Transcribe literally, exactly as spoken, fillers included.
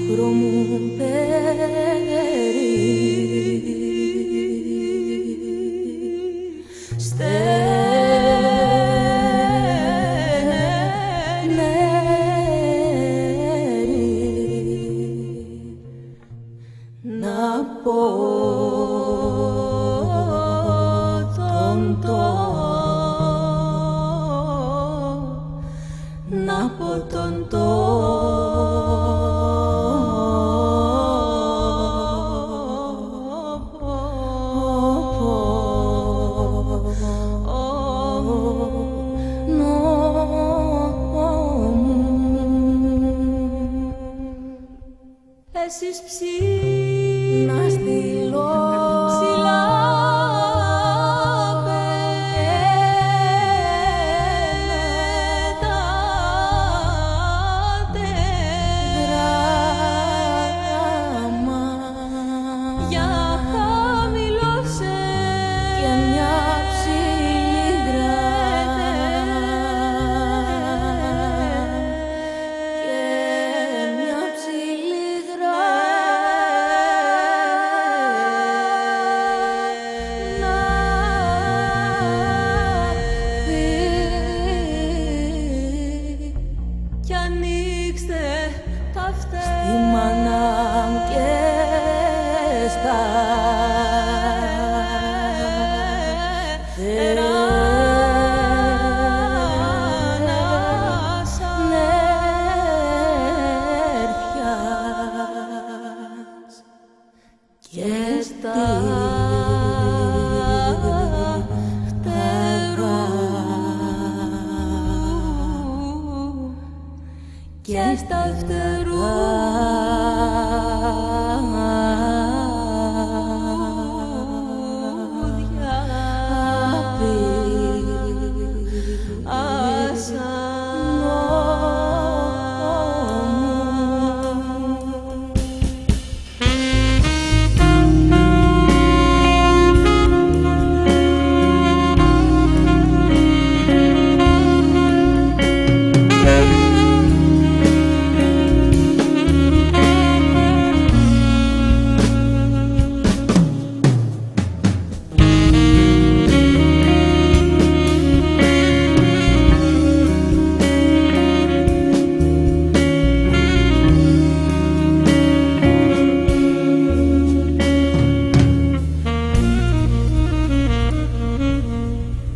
άσπρο μου περί να πω τον το, να πω τον το, εσείς ψηλά να στείλω ψηλά πετάτε γράμμα για χαμηλώσε και μια ψηλή γράμμα και μια ψηλή κι ανοίξτε τα φτερά στη μάνα μου και στα φτερά νερφιάς και στα και στα φτερού.